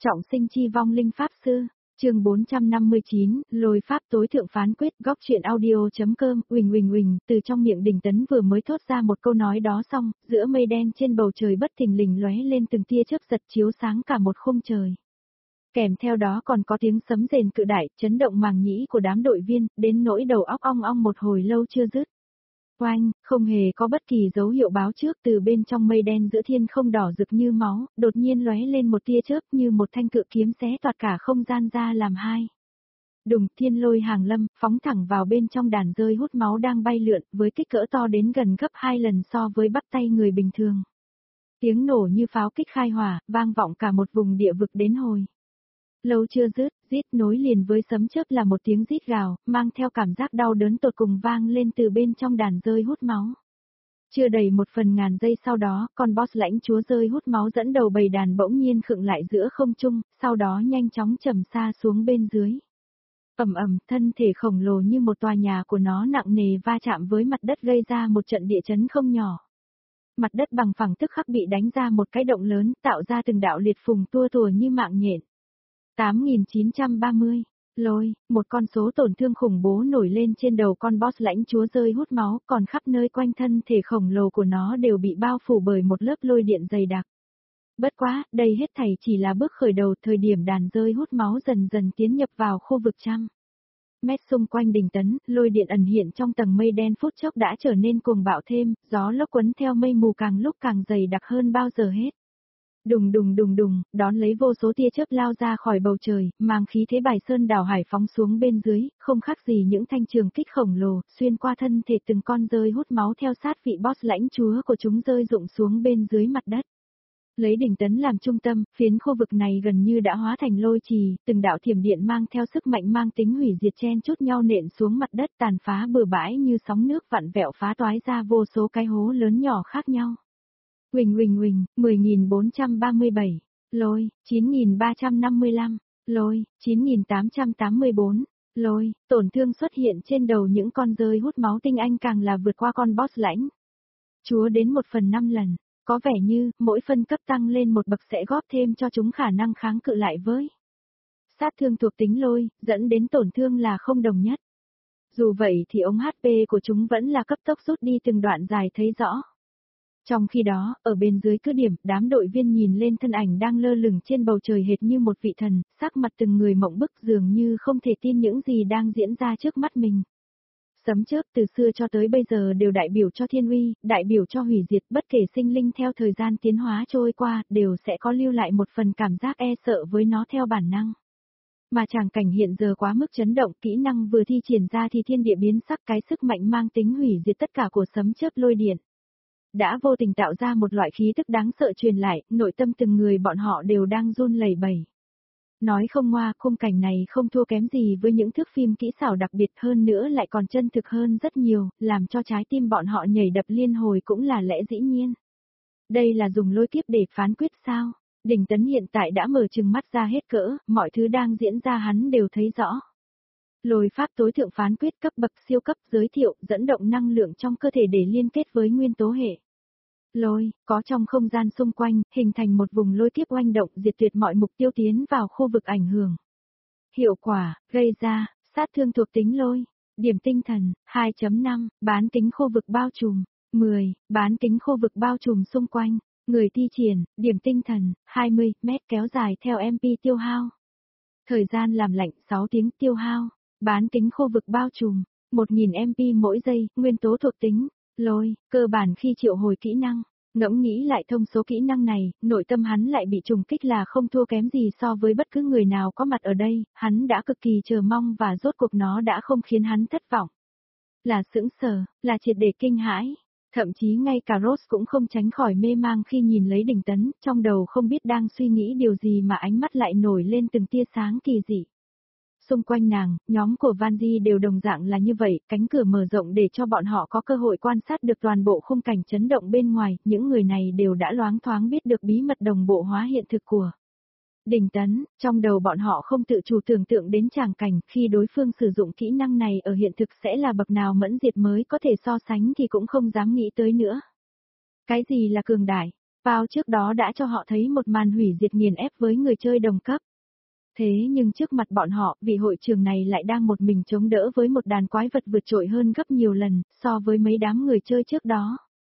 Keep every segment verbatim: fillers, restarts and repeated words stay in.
Trọng sinh chi vong linh pháp sư, chương bốn trăm năm mươi chín, lôi pháp tối thượng phán quyết. Góc truyện audio.com. Uỳnh uỳnh uỳnh, từ trong miệng Đình Tấn vừa mới thốt ra một câu nói đó xong, giữa mây đen trên bầu trời bất thình lình lóe lên từng tia chớp giật chiếu sáng cả một khung trời. Kèm theo đó còn có tiếng sấm rền cự đại, chấn động màng nhĩ của đám đội viên, đến nỗi đầu óc ong ong một hồi lâu chưa dứt. Oanh, không hề có bất kỳ dấu hiệu báo trước, từ bên trong mây đen giữa thiên không đỏ rực như máu, đột nhiên lóe lên một tia chớp như một thanh cự kiếm xé toạc cả không gian ra làm hai. Đùng, thiên lôi hàng lâm, phóng thẳng vào bên trong đàn rơi hút máu đang bay lượn, với kích cỡ to đến gần gấp hai lần so với bắp tay người bình thường. Tiếng nổ như pháo kích khai hỏa, vang vọng cả một vùng địa vực đến hồi. Lâu chưa dứt, rít nối liền với sấm chớp là một tiếng rít gào, mang theo cảm giác đau đớn tột cùng vang lên từ bên trong đàn rơi hút máu. Chưa đầy một phần ngàn giây sau đó, con boss lãnh chúa rơi hút máu dẫn đầu bầy đàn bỗng nhiên khựng lại giữa không trung, sau đó nhanh chóng trầm xa xuống bên dưới. Ầm ầm, thân thể khổng lồ như một tòa nhà của nó nặng nề va chạm với mặt đất gây ra một trận địa chấn không nhỏ. Mặt đất bằng phẳng tức khắc bị đánh ra một cái động lớn, tạo ra từng đạo liệt phùng tua tùa như mạng nhện. tám nghìn chín trăm ba mươi, lôi, một con số tổn thương khủng bố nổi lên trên đầu con boss lãnh chúa rơi hút máu, còn khắp nơi quanh thân thể khổng lồ của nó đều bị bao phủ bởi một lớp lôi điện dày đặc. Bất quá, đây hết thảy chỉ là bước khởi đầu, thời điểm đàn rơi hút máu dần dần tiến nhập vào khu vực trăm mét xung quanh Đình Tấn, lôi điện ẩn hiện trong tầng mây đen phút chốc đã trở nên cuồng bạo thêm, gió lốc quấn theo mây mù càng lúc càng dày đặc hơn bao giờ hết. Đùng đùng đùng đùng, đón lấy vô số tia chớp lao ra khỏi bầu trời, mang khí thế bài sơn đảo hải phóng xuống bên dưới, không khác gì những thanh trường kích khổng lồ, xuyên qua thân thể từng con rơi hút máu theo sát vị boss lãnh chúa của chúng rơi rụng xuống bên dưới mặt đất. Lấy Đình Tấn làm trung tâm, phiến khu vực này gần như đã hóa thành lôi trì, từng đạo thiểm điện mang theo sức mạnh mang tính hủy diệt chen chúc nhau nện xuống mặt đất, tàn phá bừa bãi như sóng nước vặn vẹo phá toái ra vô số cái hố lớn nhỏ khác nhau. Huỳnh huỳnh huỳnh, mười nghìn bốn trăm ba mươi bảy, lôi, chín nghìn ba trăm năm mươi lăm, lôi, chín nghìn tám trăm tám mươi bốn, lôi, tổn thương xuất hiện trên đầu những con rơi hút máu tinh anh càng là vượt qua con boss lãnh chúa đến một phần năm lần, có vẻ như, mỗi phân cấp tăng lên một bậc sẽ góp thêm cho chúng khả năng kháng cự lại với sát thương thuộc tính lôi, dẫn đến tổn thương là không đồng nhất. Dù vậy thì ống hát pê của chúng vẫn là cấp tốc rút đi từng đoạn dài thấy rõ. Trong khi đó, ở bên dưới cứ điểm, đám đội viên nhìn lên thân ảnh đang lơ lửng trên bầu trời hệt như một vị thần, sắc mặt từng người mộng bức dường như không thể tin những gì đang diễn ra trước mắt mình. Sấm chớp từ xưa cho tới bây giờ đều đại biểu cho thiên uy, đại biểu cho hủy diệt, bất kể sinh linh theo thời gian tiến hóa trôi qua, đều sẽ có lưu lại một phần cảm giác e sợ với nó theo bản năng. Mà tràng cảnh hiện giờ quá mức chấn động, kỹ năng vừa thi triển ra thì thiên địa biến sắc, cái sức mạnh mang tính hủy diệt tất cả của sấm chớp lôi điện đã vô tình tạo ra một loại khí tức đáng sợ truyền lại, nội tâm từng người bọn họ đều đang run lẩy bẩy. Nói không ngoa, khung cảnh này không thua kém gì với những thước phim kỹ xảo đặc biệt, hơn nữa lại còn chân thực hơn rất nhiều, làm cho trái tim bọn họ nhảy đập liên hồi cũng là lẽ dĩ nhiên. Đây là dùng lôi kiếp để phán quyết sao? Đình Tấn hiện tại đã mở trừng mắt ra hết cỡ, mọi thứ đang diễn ra hắn đều thấy rõ. Lôi pháp tối thượng phán quyết cấp bậc siêu cấp, giới thiệu, dẫn động năng lượng trong cơ thể để liên kết với nguyên tố hệ. Lôi, có trong không gian xung quanh, hình thành một vùng lôi kiếp oanh động, diệt tuyệt mọi mục tiêu tiến vào khu vực ảnh hưởng. Hiệu quả, gây ra, sát thương thuộc tính lôi, điểm tinh thần, hai chấm năm, bán kính khu vực bao trùm, mười, bán kính khu vực bao trùm xung quanh, người thi triển, điểm tinh thần, hai mươi mét kéo dài theo em pê tiêu hao. Thời gian làm lạnh sáu tiếng tiêu hao, bán kính khu vực bao trùm, một nghìn em pê mỗi giây, nguyên tố thuộc tính. Lôi, cơ bản khi triệu hồi kỹ năng, ngẫm nghĩ lại thông số kỹ năng này, nội tâm hắn lại bị trùng kích là không thua kém gì so với bất cứ người nào có mặt ở đây, hắn đã cực kỳ chờ mong và rốt cuộc nó đã không khiến hắn thất vọng. Là sững sờ, là triệt để kinh hãi, thậm chí ngay cả Rose cũng không tránh khỏi mê mang khi nhìn lấy Đình Tấn, trong đầu không biết đang suy nghĩ điều gì mà ánh mắt lại nổi lên từng tia sáng kỳ dị. Xung quanh nàng, nhóm của Vanji đều đồng dạng là như vậy, cánh cửa mở rộng để cho bọn họ có cơ hội quan sát được toàn bộ khung cảnh chấn động bên ngoài, những người này đều đã loáng thoáng biết được bí mật đồng bộ hóa hiện thực của Đình Tấn, trong đầu bọn họ không tự chủ tưởng tượng đến tràng cảnh khi đối phương sử dụng kỹ năng này ở hiện thực sẽ là bậc nào mẫn diệt mới có thể so sánh thì cũng không dám nghĩ tới nữa. Cái gì là cường đại? Pao trước đó đã cho họ thấy một màn hủy diệt nghiền ép với người chơi đồng cấp. Thế nhưng trước mặt bọn họ, vị hội trường này lại đang một mình chống đỡ với một đàn quái vật vượt trội hơn gấp nhiều lần, so với mấy đám người chơi trước đó.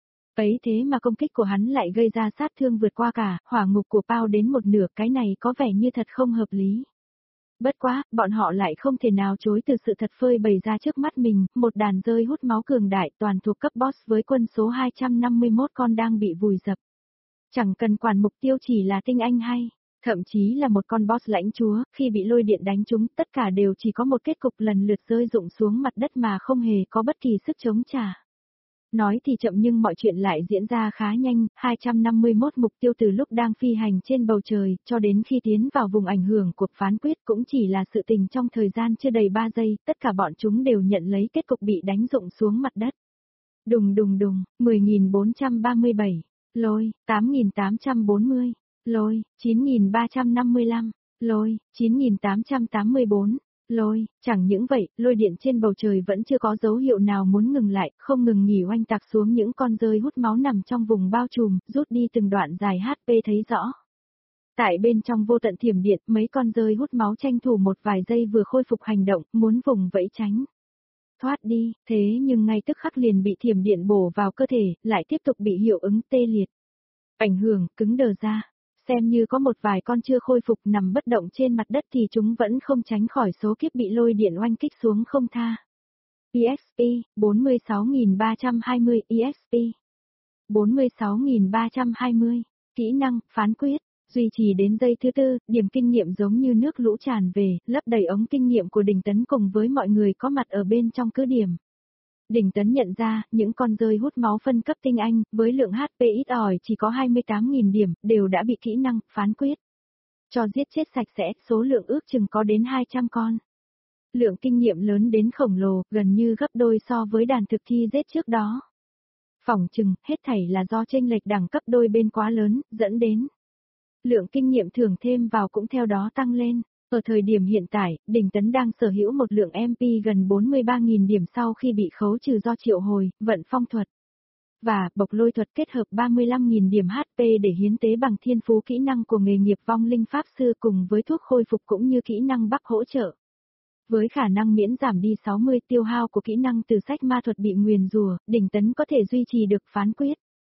Ấy thế mà công kích của hắn lại gây ra sát thương vượt qua cả, hỏa ngục của Pao đến một nửa, cái này có vẻ như thật không hợp lý. Bất quá, bọn họ lại không thể nào chối từ sự thật phơi bày ra trước mắt mình, một đàn rơi hút máu cường đại toàn thuộc cấp boss với quân số hai trăm năm mươi mốt con đang bị vùi dập. Chẳng cần quản mục tiêu chỉ là tinh anh hay, thậm chí là một con boss lãnh chúa, khi bị lôi điện đánh trúng, tất cả đều chỉ có một kết cục lần lượt rơi rụng xuống mặt đất mà không hề có bất kỳ sức chống trả. Nói thì chậm nhưng mọi chuyện lại diễn ra khá nhanh, hai trăm năm mươi mốt mục tiêu từ lúc đang phi hành trên bầu trời, cho đến khi tiến vào vùng ảnh hưởng cuộc phán quyết cũng chỉ là sự tình trong thời gian chưa đầy ba giây, tất cả bọn chúng đều nhận lấy kết cục bị đánh rụng xuống mặt đất. Đùng đùng đùng, mười nghìn bốn trăm ba mươi bảy, lôi, tám nghìn tám trăm bốn mươi, lôi, chín nghìn ba trăm năm mươi lăm, lôi, chín nghìn tám trăm tám mươi bốn. Lôi, chẳng những vậy, lôi điện trên bầu trời vẫn chưa có dấu hiệu nào muốn ngừng lại, không ngừng nghỉ oanh tạc xuống những con rơi hút máu nằm trong vùng bao trùm, rút đi từng đoạn dài hát pê thấy rõ. Tại bên trong vô tận thiểm điện, mấy con rơi hút máu tranh thủ một vài giây vừa khôi phục hành động, muốn vùng vẫy tránh. Thoát đi, thế nhưng ngay tức khắc liền bị thiểm điện bổ vào cơ thể, lại tiếp tục bị hiệu ứng tê liệt. Ảnh hưởng, cứng đờ ra. Xem như có một vài con chưa khôi phục nằm bất động trên mặt đất thì chúng vẫn không tránh khỏi số kiếp bị lôi điện oanh kích xuống không tha. e ích pê, bốn mươi sáu nghìn ba trăm hai mươi e ích pê. bốn mươi sáu nghìn ba trăm hai mươi. Kỹ năng, phán quyết. Duy trì đến giây thứ tư, điểm kinh nghiệm giống như nước lũ tràn về, lấp đầy ống kinh nghiệm của Đình Tấn cùng với mọi người có mặt ở bên trong cứ điểm. Đình Tấn nhận ra, những con rơi hút máu phân cấp tinh anh, với lượng hát pê ít ỏi chỉ có hai mươi tám nghìn điểm, đều đã bị kỹ năng, phán quyết. Cho giết chết sạch sẽ, số lượng ước chừng có đến hai trăm con. Lượng kinh nghiệm lớn đến khổng lồ, gần như gấp đôi so với đàn thực thi giết trước đó. Phỏng chừng, hết thảy là do chênh lệch đẳng cấp đôi bên quá lớn, dẫn đến. Lượng kinh nghiệm thưởng thêm vào cũng theo đó tăng lên. Ở thời điểm hiện tại, Đình Tấn đang sở hữu một lượng em pê gần bốn mươi ba nghìn điểm sau khi bị khấu trừ do triệu hồi, vận phong thuật. Và, bộc lôi thuật kết hợp ba mươi lăm nghìn điểm hát pê để hiến tế bằng thiên phú kỹ năng của nghề nghiệp vong linh pháp sư cùng với thuốc khôi phục cũng như kỹ năng bắc hỗ trợ. Với khả năng miễn giảm đi sáu mươi tiêu hao của kỹ năng từ sách ma thuật bị nguyền rủa, Đình Tấn có thể duy trì được phán quyết.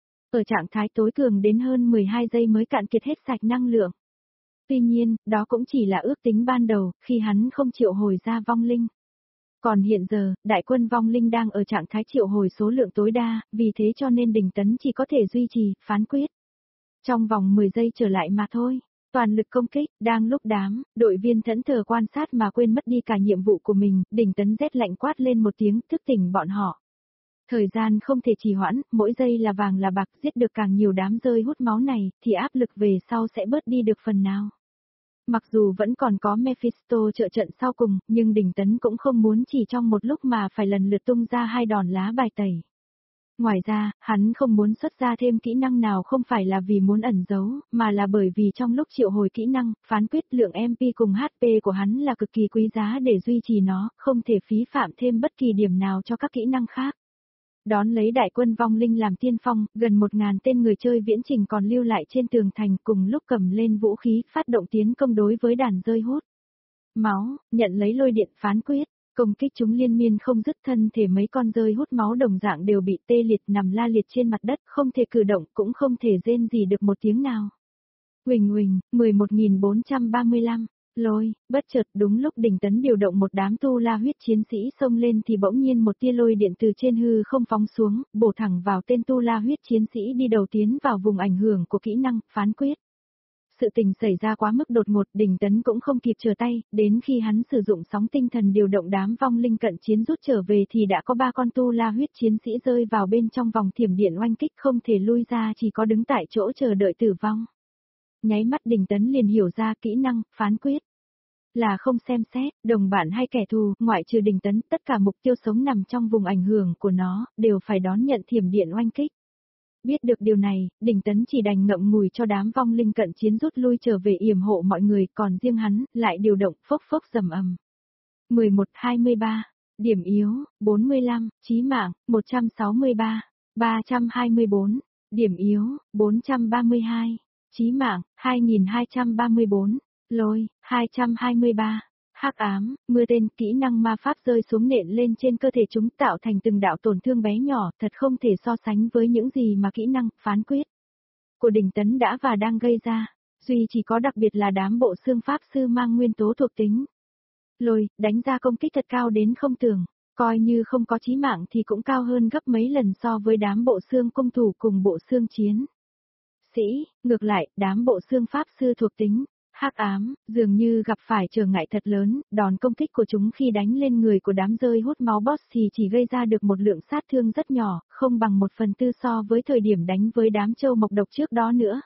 Ở trạng thái tối cường đến hơn mười hai giây mới cạn kiệt hết sạch năng lượng. Tuy nhiên, đó cũng chỉ là ước tính ban đầu, khi hắn không triệu hồi ra vong linh. Còn hiện giờ, đại quân vong linh đang ở trạng thái triệu hồi số lượng tối đa, vì thế cho nên Đình Tấn chỉ có thể duy trì, phán quyết. Trong vòng mười giây trở lại mà thôi. Toàn lực công kích, đang lúc đám, đội viên thẫn thờ quan sát mà quên mất đi cả nhiệm vụ của mình, Đình Tấn rét lạnh quát lên một tiếng, thức tỉnh bọn họ. Thời gian không thể trì hoãn, mỗi giây là vàng là bạc, giết được càng nhiều đám rơi hút máu này, thì áp lực về sau sẽ bớt đi được phần nào. Mặc dù vẫn còn có Mephisto trợ trận sau cùng, nhưng Đình Tấn cũng không muốn chỉ trong một lúc mà phải lần lượt tung ra hai đòn lá bài tẩy. Ngoài ra, hắn không muốn xuất ra thêm kỹ năng nào không phải là vì muốn ẩn giấu, mà là bởi vì trong lúc triệu hồi kỹ năng, phán quyết lượng em pê cùng hát pê của hắn là cực kỳ quý giá để duy trì nó, không thể phí phạm thêm bất kỳ điểm nào cho các kỹ năng khác. Đón lấy đại quân vong linh làm tiên phong, gần một ngàn tên người chơi viễn trình còn lưu lại trên tường thành cùng lúc cầm lên vũ khí, phát động tiến công đối với đàn rơi hút máu, nhận lấy lôi điện phán quyết, công kích chúng liên miên không dứt, thân thể mấy con rơi hút máu đồng dạng đều bị tê liệt nằm la liệt trên mặt đất, không thể cử động cũng không thể rên gì được một tiếng nào. Huỳnh huỳnh, mười một nghìn bốn trăm ba mươi lăm. Lôi, bất chợt đúng lúc Đình Tấn điều động một đám tu la huyết chiến sĩ xông lên thì bỗng nhiên một tia lôi điện từ trên hư không phóng xuống, bổ thẳng vào tên tu la huyết chiến sĩ đi đầu tiến vào vùng ảnh hưởng của kỹ năng, phán quyết. Sự tình xảy ra quá mức đột ngột, Đình Tấn cũng không kịp trở tay, đến khi hắn sử dụng sóng tinh thần điều động đám vong linh cận chiến rút trở về thì đã có ba con tu la huyết chiến sĩ rơi vào bên trong vòng thiểm điện oanh kích, không thể lui ra, chỉ có đứng tại chỗ chờ đợi tử vong. Nháy mắt Đình Tấn liền hiểu ra kỹ năng, phán quyết. Là không xem xét, đồng bạn hay kẻ thù, ngoại trừ Đình Tấn, tất cả mục tiêu sống nằm trong vùng ảnh hưởng của nó, đều phải đón nhận thiểm điện oanh kích. Biết được điều này, Đình Tấn chỉ đành ngậm ngùi cho đám vong linh cận chiến rút lui trở về yểm hộ mọi người, còn riêng hắn, lại điều động phốc phốc rầm ầm. mười một hai mươi ba, điểm yếu, bốn mươi lăm, chí mạng, một trăm sáu mươi ba, ba trăm hai mươi bốn. Điểm yếu, bốn trăm ba mươi hai. Chí mạng, hai nghìn hai trăm ba mươi bốn. Lôi, hai trăm hai mươi ba. Hắc ám, mưa tên, kỹ năng ma pháp rơi xuống nện lên trên cơ thể chúng tạo thành từng đạo tổn thương bé nhỏ, thật không thể so sánh với những gì mà kỹ năng, phán quyết của Đình Tấn đã và đang gây ra. Duy chỉ có đặc biệt là đám bộ xương pháp sư mang nguyên tố thuộc tính. Lôi, đánh ra công kích thật cao đến không tưởng, coi như không có chí mạng thì cũng cao hơn gấp mấy lần so với đám bộ xương cung thủ cùng bộ xương chiến sĩ, ngược lại, đám bộ xương pháp sư thuộc tính hắc ám, dường như gặp phải trở ngại thật lớn, đòn công kích của chúng khi đánh lên người của đám rơi hút máu boss thì chỉ gây ra được một lượng sát thương rất nhỏ, không bằng một phần tư so với thời điểm đánh với đám châu mộc độc trước đó nữa.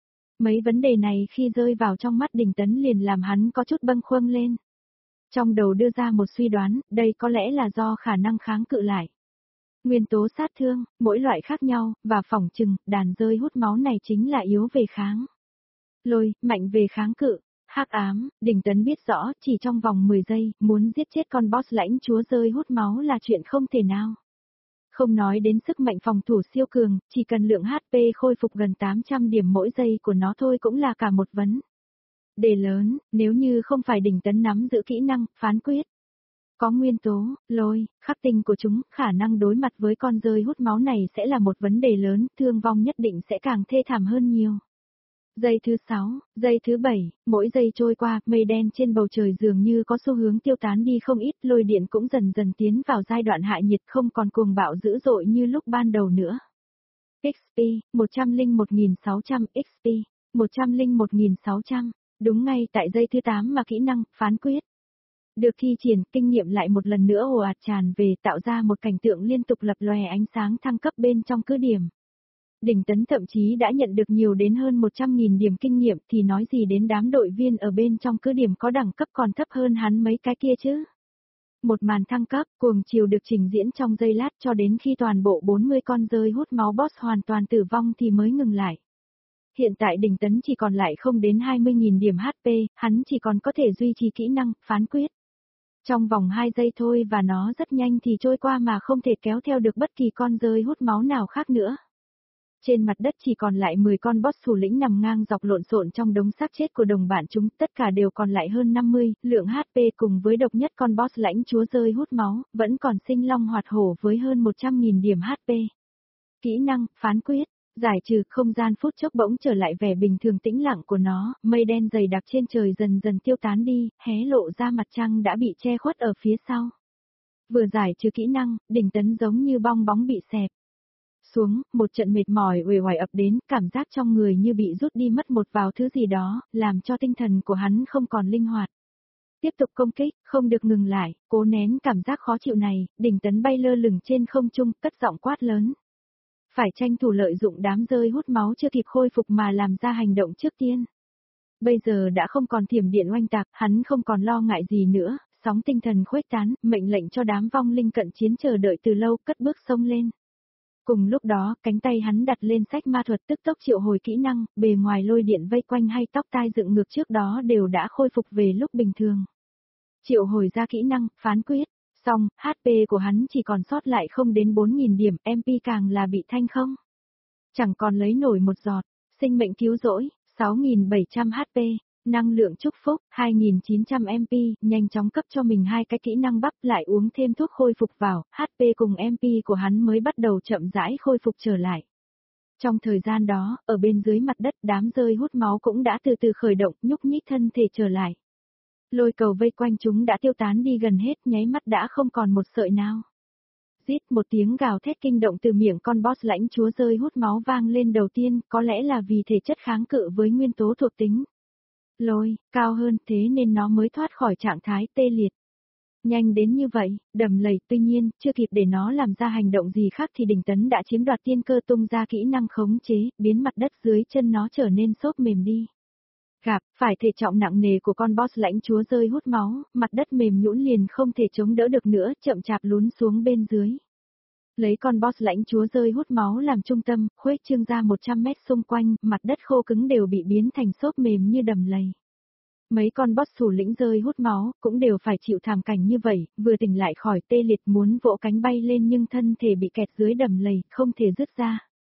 Mấy vấn đề này khi rơi vào trong mắt Đình Tấn liền làm hắn có chút bâng khuâng lên. Trong đầu đưa ra một suy đoán, đây có lẽ là do khả năng kháng cự lại. Nguyên tố sát thương, mỗi loại khác nhau, và phỏng chừng, đàn rơi hút máu này chính là yếu về kháng. Lôi, mạnh về kháng cự. Hắc ám, Đình Tấn biết rõ, chỉ trong vòng mười giây, muốn giết chết con boss lãnh chúa rơi hút máu là chuyện không thể nào. Không nói đến sức mạnh phòng thủ siêu cường, chỉ cần lượng hát pê khôi phục gần tám trăm điểm mỗi giây của nó thôi cũng là cả một vấn đề lớn, nếu như không phải Đình Tấn nắm giữ kỹ năng, phán quyết. Có nguyên tố, lôi, khắc tinh của chúng, khả năng đối mặt với con rơi hút máu này sẽ là một vấn đề lớn, thương vong nhất định sẽ càng thê thảm hơn nhiều. Giây thứ sáu, giây thứ bảy, mỗi giây trôi qua, mây đen trên bầu trời dường như có xu hướng tiêu tán đi không ít, lôi điện cũng dần dần tiến vào giai đoạn hạ nhiệt không còn cuồng bạo dữ dội như lúc ban đầu nữa. ích pê, một trăm lẻ một nghìn sáu trăm, ích pê, một trăm lẻ một nghìn sáu trăm, đúng ngay tại giây thứ tám mà kỹ năng, phán quyết được thi triển, kinh nghiệm lại một lần nữa ồ ạt tràn về tạo ra một cảnh tượng liên tục lập lòe ánh sáng thăng cấp bên trong cứ điểm. Đình Tấn thậm chí đã nhận được nhiều đến hơn một trăm nghìn điểm kinh nghiệm thì nói gì đến đám đội viên ở bên trong cứ điểm có đẳng cấp còn thấp hơn hắn mấy cái kia chứ. Một màn thăng cấp, cuồng chiều được trình diễn trong giây lát cho đến khi toàn bộ bốn mươi con rơi hút máu boss hoàn toàn tử vong thì mới ngừng lại. Hiện tại Đình Tấn chỉ còn lại không đến hai mươi nghìn điểm hát pê, hắn chỉ còn có thể duy trì kỹ năng, phán quyết. Trong vòng hai giây thôi và nó rất nhanh thì trôi qua mà không thể kéo theo được bất kỳ con rơi hút máu nào khác nữa. Trên mặt đất chỉ còn lại mười con boss thủ lĩnh nằm ngang dọc lộn xộn trong đống xác chết của đồng bạn chúng, tất cả đều còn lại hơn năm mươi, lượng hát pê cùng với độc nhất con boss lãnh chúa rơi hút máu, vẫn còn sinh long hoạt hổ với hơn một trăm nghìn điểm hát pê. Kỹ năng, phán quyết, giải trừ, không gian phút chốc bỗng trở lại vẻ bình thường tĩnh lặng của nó, mây đen dày đặc trên trời dần dần tiêu tán đi, hé lộ ra mặt trăng đã bị che khuất ở phía sau. Vừa giải trừ kỹ năng, Đình Tấn giống như bong bóng bị xẹp xuống, một trận mệt mỏi uể oải ập đến, cảm giác trong người như bị rút đi mất một vào thứ gì đó, làm cho tinh thần của hắn không còn linh hoạt. Tiếp tục công kích, không được ngừng lại, cố nén cảm giác khó chịu này, Đình Tấn bay lơ lửng trên không trung, cất giọng quát lớn. Phải tranh thủ lợi dụng đám rơi hút máu chưa kịp khôi phục mà làm ra hành động trước tiên. Bây giờ đã không còn thiểm điện oanh tạc, hắn không còn lo ngại gì nữa, sóng tinh thần khuếch tán, mệnh lệnh cho đám vong linh cận chiến chờ đợi từ lâu, cất bước xông lên. Cùng lúc đó, cánh tay hắn đặt lên sách ma thuật tức tốc triệu hồi kỹ năng, bề ngoài lôi điện vây quanh hay tóc tai dựng ngược trước đó đều đã khôi phục về lúc bình thường. Triệu hồi ra kỹ năng, phán quyết, xong, hát pê của hắn chỉ còn sót lại không đến bốn nghìn điểm, em pê càng là bị thanh không. Chẳng còn lấy nổi một giọt, sinh mệnh cứu rỗi, sáu nghìn bảy trăm hát pê. Năng lượng chúc phúc, hai nghìn chín trăm em pê, nhanh chóng cấp cho mình hai cái kỹ năng bắp lại uống thêm thuốc khôi phục vào, hát pê cùng em pê của hắn mới bắt đầu chậm rãi khôi phục trở lại. Trong thời gian đó, ở bên dưới mặt đất đám rơi hút máu cũng đã từ từ khởi động, nhúc nhích thân thể trở lại. Lôi cầu vây quanh chúng đã tiêu tán đi gần hết, nháy mắt đã không còn một sợi nào. Rít một tiếng gào thét kinh động từ miệng con boss lãnh chúa rơi hút máu vang lên đầu tiên, có lẽ là vì thể chất kháng cự với nguyên tố thuộc tính lôi, cao hơn, thế nên nó mới thoát khỏi trạng thái tê liệt. Nhanh đến như vậy, đầm lầy, tuy nhiên, chưa kịp để nó làm ra hành động gì khác thì Đình Tấn đã chiếm đoạt tiên cơ tung ra kỹ năng khống chế, biến mặt đất dưới chân nó trở nên xốp mềm đi. Gặp, phải thể trọng nặng nề của con boss lãnh chúa rơi hút máu, mặt đất mềm nhũn liền không thể chống đỡ được nữa, chậm chạp lún xuống bên dưới. Lấy con boss lãnh chúa rơi hút máu làm trung tâm, khuếch trương ra một trăm mét xung quanh, mặt đất khô cứng đều bị biến thành xốp mềm như đầm lầy. Mấy con boss thủ lĩnh rơi hút máu, cũng đều phải chịu thảm cảnh như vậy, vừa tỉnh lại khỏi tê liệt muốn vỗ cánh bay lên nhưng thân thể bị kẹt dưới đầm lầy, không thể dứt ra.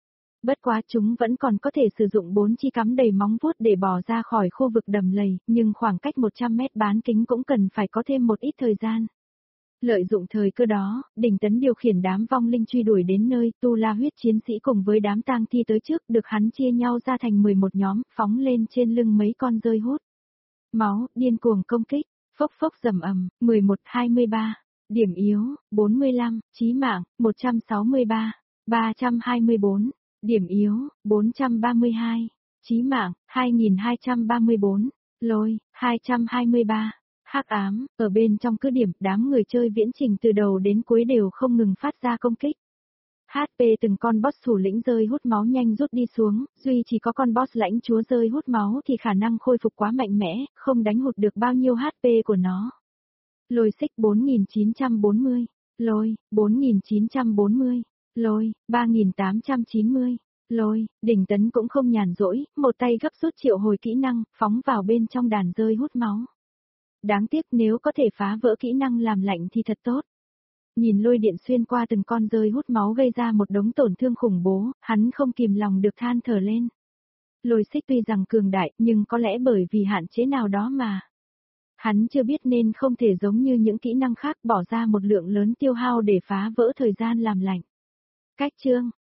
Bất quá chúng vẫn còn có thể sử dụng bốn chi cắm đầy móng vuốt để bò ra khỏi khu vực đầm lầy, nhưng khoảng cách một trăm mét bán kính cũng cần phải có thêm một ít thời gian. Lợi dụng thời cơ đó, Đình Tấn điều khiển đám vong linh truy đuổi đến nơi Tu La huyết chiến sĩ cùng với đám tang thi tới trước, được hắn chia nhau ra thành mười một nhóm, phóng lên trên lưng mấy con rơi hút. Máu, điên cuồng công kích, phốc phốc rầm ầm, mười một hai mươi ba, điểm yếu, bốn mươi lăm, chí mạng, một trăm sáu mươi ba, ba trăm hai mươi bốn, điểm yếu, bốn trăm ba mươi hai, chí mạng, hai nghìn hai trăm ba mươi bốn, lôi, hai trăm hai mươi ba. Hắc ám, ở bên trong cứ điểm, đám người chơi viễn trình từ đầu đến cuối đều không ngừng phát ra công kích. hát pê từng con boss thủ lĩnh rơi hút máu nhanh rút đi xuống, duy chỉ có con boss lãnh chúa rơi hút máu thì khả năng khôi phục quá mạnh mẽ, không đánh hụt được bao nhiêu hát pê của nó. Lôi xích bốn nghìn chín trăm bốn mươi, lôi, bốn nghìn chín trăm bốn mươi, lôi, ba nghìn tám trăm chín mươi, lôi, Đình Tấn cũng không nhàn rỗi, một tay gấp rút triệu hồi kỹ năng, phóng vào bên trong đàn rơi hút máu. Đáng tiếc nếu có thể phá vỡ kỹ năng làm lạnh thì thật tốt. Nhìn lôi điện xuyên qua từng con rơi hút máu gây ra một đống tổn thương khủng bố, hắn không kìm lòng được than thở lên. Lôi xích tuy rằng cường đại nhưng có lẽ bởi vì hạn chế nào đó mà. Hắn chưa biết nên không thể giống như những kỹ năng khác bỏ ra một lượng lớn tiêu hao để phá vỡ thời gian làm lạnh. Cách chương